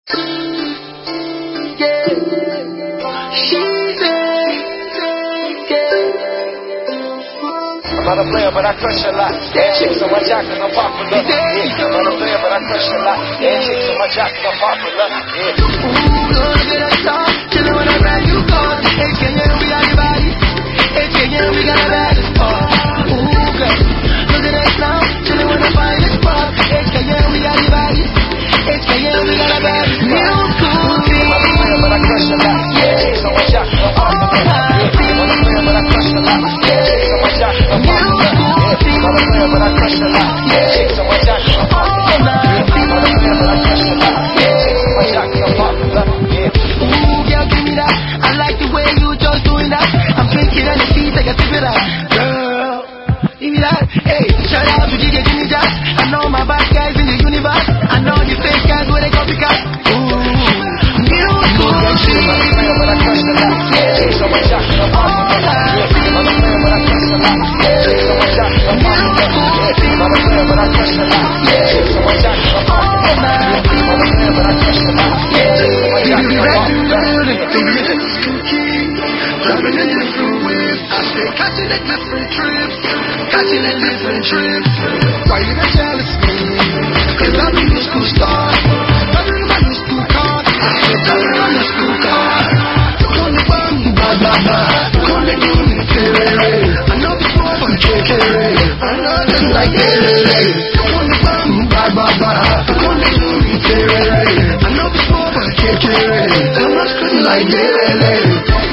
I'm not a player, but I crush a lot. Yeah, chicks on my jack cause I'm popular. Yeah, I'm not a player, but I crush a lot. Yeah, chicks on my jack cause I'm popular. Yeah. Ooh, girl, get us top. Chillin' when I ride you cars. AKA, we got your body. AKA, we got a bad spot. Ooh, girl, look at us now. Chillin' when I find this spot. AKA, we got your body. AKA, we got a bad spot. New school team. I'm not a player, but I crush a lot. Yeah, chicks on my jack cause I'm popular. Yeah, I'm not a player, but I crush a lot. Yeah, chicks on my jack cause I'm popular. I'm not a player, but I crush a lot. Yeah, chicks on my jack cause I'm popular. I'm not a player, but I crush a lot. Yeah, chicks on my jack cause I'm popular. Yeah. Ooh, girl, give me that. I like the way you just doing that. I'm drinking and the feet, take a sip of that. Girl, give me that. Hey, shout out to DJ Jimmy Jack. I know my bad guys in the universe. I know the fake guys where they copycat. Ooh, new school. I'm not a player, but I crush a lot. Yeah, chicks on my jack cause I'm popular. I'm not a player, but I crush a lot. Yeah, chicks on my jack cause I'm popular. I'm not a player, but I crush a lot. Yeah, chicks on my jack cause I'm popular. I'm not a player, but I crush a lot. Yeah, chicks on my jack cause I'm popular. Jumping in different waves, I stay catching at different trips, catching at different trips. Why you not jealous me? Cause I'm a new school star, driving my new school car, driving my new school car. Call me bum, ba ba ba, call me boom, terere. I know this boy from KK, I know just like terere. Call me bum, ba ba ba, call me boom, terere. I know this boy from KK, I'm not screaming like terere.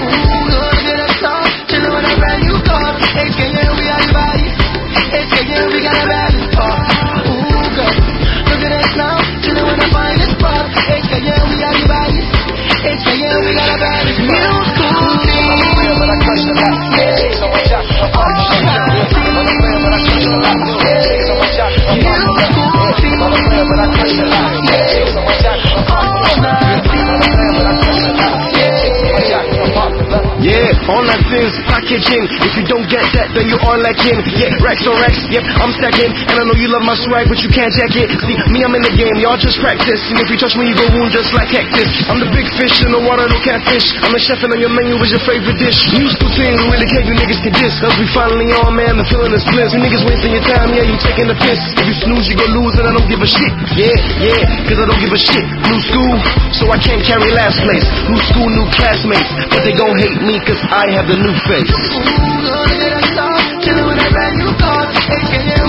All that things, packaging. If you don't get that, then you are lacking. Yeah, racks on racks, yep, I'm stacking. And I know you love my swag, but you can't jack it. See, me, I'm in the game, y'all just practice. And if you touch me, you go wound just like cactus. I'm the big fish in the water, no catfish. I'm the chef and on your menu is your favorite dish. New school thing, we really care you niggas can diss. Cause we finally on, man, the feeling is bliss. You niggas wasting your time, yeah, you taking the piss. If you snooze, you go lose, and I don't give a shit. Yeah, cause I don't give a shit. New school, so I can't carry last place. New school, new classmates, but they gon' hate me cause I have the new face. Ooh, Lord, get us off, chillin' when I ride you cars, AKA